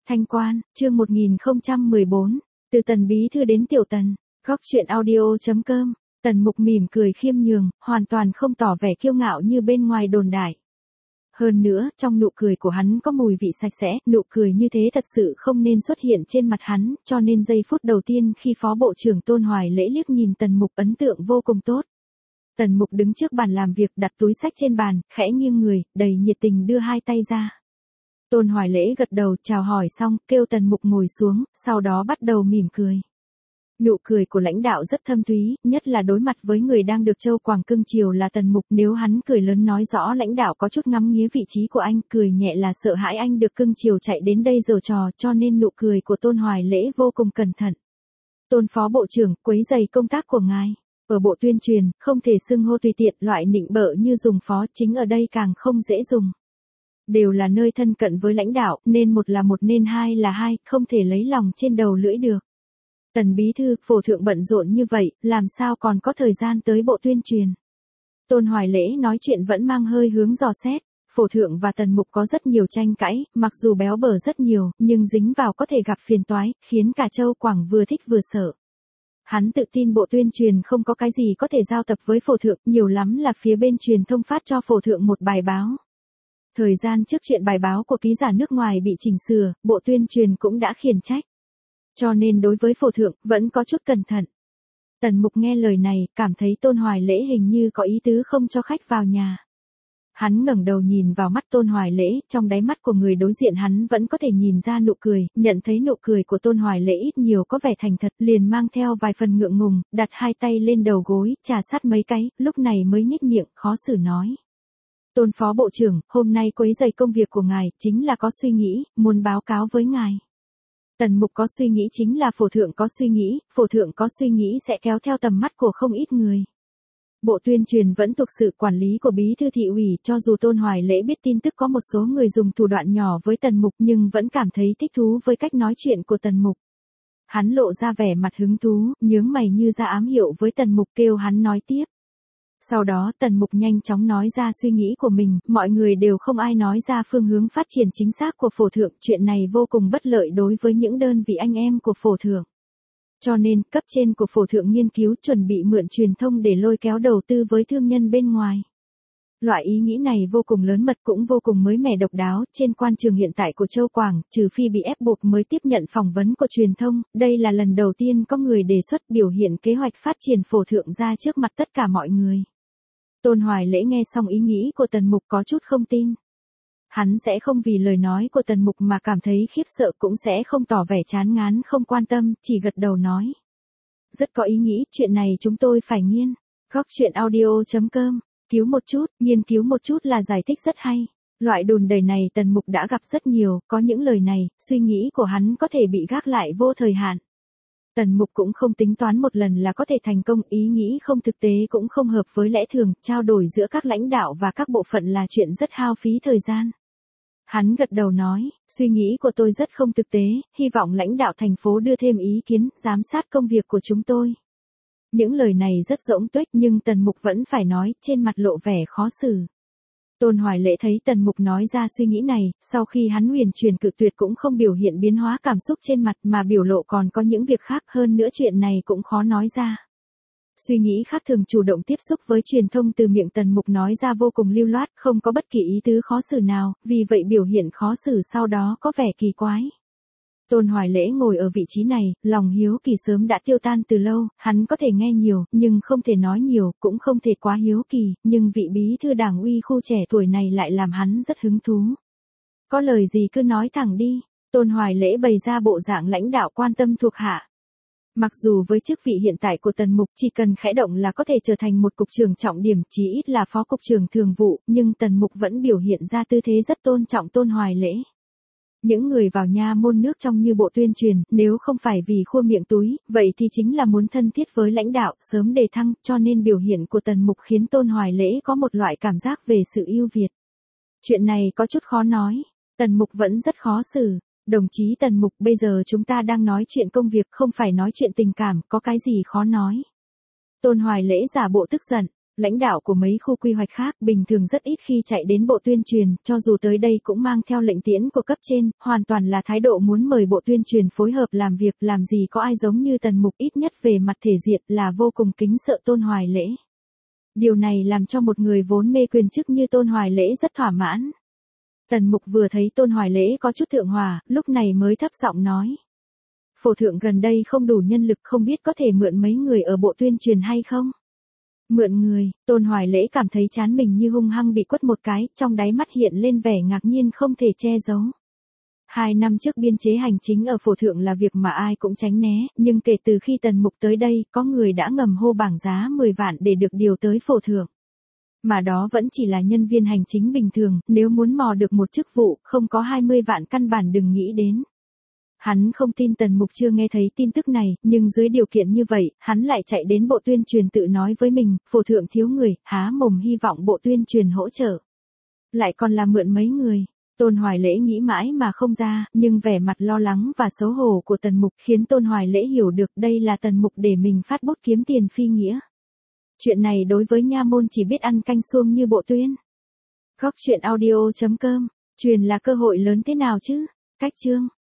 Thanh Quan, chương 1014, từ Tần Bí Thư đến Tiểu Tần, góc truyện audio.com, Tần Mục mỉm cười khiêm nhường, hoàn toàn không tỏ vẻ kiêu ngạo như bên ngoài đồn đại. Hơn nữa, trong nụ cười của hắn có mùi vị sạch sẽ, nụ cười như thế thật sự không nên xuất hiện trên mặt hắn, cho nên giây phút đầu tiên khi Phó Bộ trưởng Tôn Hoài Lễ liếc nhìn Tần Mục ấn tượng vô cùng tốt. Tần Mục đứng trước bàn làm việc đặt túi sách trên bàn, khẽ nghiêng người, đầy nhiệt tình đưa hai tay ra. Tôn Hoài Lễ gật đầu chào hỏi xong, kêu Tần Mục ngồi xuống, sau đó bắt đầu mỉm cười. Nụ cười của lãnh đạo rất thâm thúy, nhất là đối mặt với người đang được Châu Quảng cưng chiều là Tần Mục, nếu hắn cười lớn nói rõ lãnh đạo có chút ngắm nghía vị trí của anh, cười nhẹ là sợ hãi anh được cưng chiều chạy đến đây giở trò, cho nên nụ cười của Tôn Hoài Lễ vô cùng cẩn thận. Tôn Phó Bộ trưởng, quấy rầy công tác của ngài. Ở Bộ Tuyên truyền, không thể xưng hô tùy tiện, loại nịnh bợ như dùng phó chính ở đây càng không dễ dùng. Đều là nơi thân cận với lãnh đạo, nên một là một nên hai là hai, không thể lấy lòng trên đầu lưỡi được. Tần Bí Thư, phổ thượng bận rộn như vậy, làm sao còn có thời gian tới Bộ Tuyên truyền. Tôn Hoài Lễ nói chuyện vẫn mang hơi hướng dò xét, phổ thượng và Tần Mục có rất nhiều tranh cãi, mặc dù béo bở rất nhiều, nhưng dính vào có thể gặp phiền toái, khiến cả Châu Quảng vừa thích vừa sợ. Hắn tự tin Bộ Tuyên truyền không có cái gì có thể giao tập với phổ thượng, nhiều lắm là phía bên truyền thông phát cho phổ thượng một bài báo. Thời gian trước chuyện bài báo của ký giả nước ngoài bị chỉnh sửa, Bộ Tuyên truyền cũng đã khiển trách. Cho nên đối với phổ thượng, vẫn có chút cẩn thận. Tần Mục nghe lời này, cảm thấy Tôn Hoài Lễ hình như có ý tứ không cho khách vào nhà. Hắn ngẩng đầu nhìn vào mắt Tôn Hoài Lễ, trong đáy mắt của người đối diện hắn vẫn có thể nhìn ra nụ cười, nhận thấy nụ cười của Tôn Hoài Lễ ít nhiều có vẻ thành thật, liền mang theo vài phần ngượng ngùng, đặt hai tay lên đầu gối, trà sát mấy cái, lúc này mới nhếch miệng, khó xử nói. Tôn Phó Bộ trưởng, hôm nay quấy rầy công việc của ngài, chính là có suy nghĩ, muốn báo cáo với ngài. Tần Mục có suy nghĩ chính là phổ thượng có suy nghĩ, phổ thượng có suy nghĩ sẽ kéo theo tầm mắt của không ít người. Bộ Tuyên truyền vẫn thuộc sự quản lý của Bí Thư Thị ủy, cho dù Tôn Hoài Lễ biết tin tức có một số người dùng thủ đoạn nhỏ với Tần Mục nhưng vẫn cảm thấy thích thú với cách nói chuyện của Tần Mục. Hắn lộ ra vẻ mặt hứng thú, nhướng mày như ra ám hiệu với Tần Mục kêu hắn nói tiếp. Sau đó Tần Mục nhanh chóng nói ra suy nghĩ của mình, mọi người đều không ai nói ra phương hướng phát triển chính xác của phổ thượng, chuyện này vô cùng bất lợi đối với những đơn vị anh em của phổ thượng. Cho nên, cấp trên của phổ thượng nghiên cứu chuẩn bị mượn truyền thông để lôi kéo đầu tư với thương nhân bên ngoài. Loại ý nghĩ này vô cùng lớn mật cũng vô cùng mới mẻ độc đáo, trên quan trường hiện tại của Châu Quảng, trừ phi bị ép buộc mới tiếp nhận phỏng vấn của truyền thông, đây là lần đầu tiên có người đề xuất biểu hiện kế hoạch phát triển phổ thượng ra trước mặt tất cả mọi người. Tôn Hoài Lễ nghe xong ý nghĩ của Tần Mục có chút không tin. Hắn sẽ không vì lời nói của Tần Mục mà cảm thấy khiếp sợ, cũng sẽ không tỏ vẻ chán ngán không quan tâm, chỉ gật đầu nói. Rất có ý nghĩ, chuyện này chúng tôi phải nghiên. Góc truyện audio.com, nghiên cứu một chút là giải thích rất hay. Loại đồn đầy này Tần Mục đã gặp rất nhiều, có những lời này, suy nghĩ của hắn có thể bị gác lại vô thời hạn. Tần Mục cũng không tính toán một lần là có thể thành công, ý nghĩ không thực tế cũng không hợp với lẽ thường, trao đổi giữa các lãnh đạo và các bộ phận là chuyện rất hao phí thời gian. Hắn gật đầu nói, suy nghĩ của tôi rất không thực tế, hy vọng lãnh đạo thành phố đưa thêm ý kiến, giám sát công việc của chúng tôi. Những lời này rất rỗng tuếch nhưng Tần Mục vẫn phải nói, trên mặt lộ vẻ khó xử. Tôn Hoài Lễ thấy Tần Mục nói ra suy nghĩ này, sau khi hắn huyền truyền cự tuyệt cũng không biểu hiện biến hóa cảm xúc trên mặt mà biểu lộ còn có những việc khác, hơn nữa chuyện này cũng khó nói ra. Suy nghĩ khác thường chủ động tiếp xúc với truyền thông từ miệng Tần Mục nói ra vô cùng lưu loát, không có bất kỳ ý tứ khó xử nào, vì vậy biểu hiện khó xử sau đó có vẻ kỳ quái. Tôn Hoài Lễ ngồi ở vị trí này, lòng hiếu kỳ sớm đã tiêu tan từ lâu, hắn có thể nghe nhiều, nhưng không thể nói nhiều, cũng không thể quá hiếu kỳ, nhưng vị bí thư đảng ủy khu trẻ tuổi này lại làm hắn rất hứng thú. Có lời gì cứ nói thẳng đi, Tôn Hoài Lễ bày ra bộ dạng lãnh đạo quan tâm thuộc hạ. Mặc dù với chức vị hiện tại của Tần Mục chỉ cần khẽ động là có thể trở thành một cục trưởng trọng điểm, chí ít là phó cục trưởng thường vụ, nhưng Tần Mục vẫn biểu hiện ra tư thế rất tôn trọng Tôn Hoài Lễ. Những người vào nha môn nước trong như Bộ Tuyên truyền, nếu không phải vì khua miệng túi, vậy thì chính là muốn thân thiết với lãnh đạo, sớm đề thăng, cho nên biểu hiện của Tần Mục khiến Tôn Hoài Lễ có một loại cảm giác về sự ưu việt. Chuyện này có chút khó nói, Tần Mục vẫn rất khó xử. Đồng chí Tần Mục, bây giờ chúng ta đang nói chuyện công việc, không phải nói chuyện tình cảm, có cái gì khó nói. Tôn Hoài Lễ giả bộ tức giận, Lãnh đạo của mấy khu quy hoạch khác bình thường rất ít khi chạy đến bộ tuyên truyền, cho dù tới đây cũng mang theo lệnh tiễn của cấp trên, hoàn toàn là thái độ muốn mời bộ tuyên truyền phối hợp làm việc, làm gì có ai giống như Tần Mục, ít nhất về mặt thể diện là vô cùng kính sợ Tôn Hoài Lễ. Điều này làm cho một người vốn mê quyền chức như Tôn Hoài Lễ rất thỏa mãn. Tần Mục vừa thấy Tôn Hoài Lễ có chút thượng hòa, lúc này mới thấp giọng nói. Phổ thượng gần đây không đủ nhân lực, không biết có thể mượn mấy người ở bộ tuyên truyền hay không? Mượn người, Tôn Hoài Lễ cảm thấy trán mình như hung hăng bị quất một cái, trong đáy mắt hiện lên vẻ ngạc nhiên không thể che giấu. 2 năm trước biên chế hành chính ở phổ thượng là việc mà ai cũng tránh né, nhưng kể từ khi Tần Mục tới đây, có người đã ngầm hô bảng giá 10 vạn để được điều tới phổ thượng. Mà đó vẫn chỉ là nhân viên hành chính bình thường, nếu muốn mò được một chức vụ, không có 20 vạn căn bản đừng nghĩ đến. Hắn không tin Tần Mục chưa nghe thấy tin tức này, nhưng dưới điều kiện như vậy, hắn lại chạy đến bộ tuyên truyền tự nói với mình, phổ thượng thiếu người, há mồm hy vọng bộ tuyên truyền hỗ trợ. Lại còn là mượn mấy người. Tôn Hoài Lễ nghĩ mãi mà không ra, nhưng vẻ mặt lo lắng và xấu hổ của Tần Mục khiến Tôn Hoài Lễ hiểu được đây là Tần Mục để mình phát bút kiếm tiền phi nghĩa. Chuyện này đối với nha môn chỉ biết ăn canh suông như bộ tuyên. Góc truyện audio.com, truyền là cơ hội lớn thế nào chứ? Cách chương.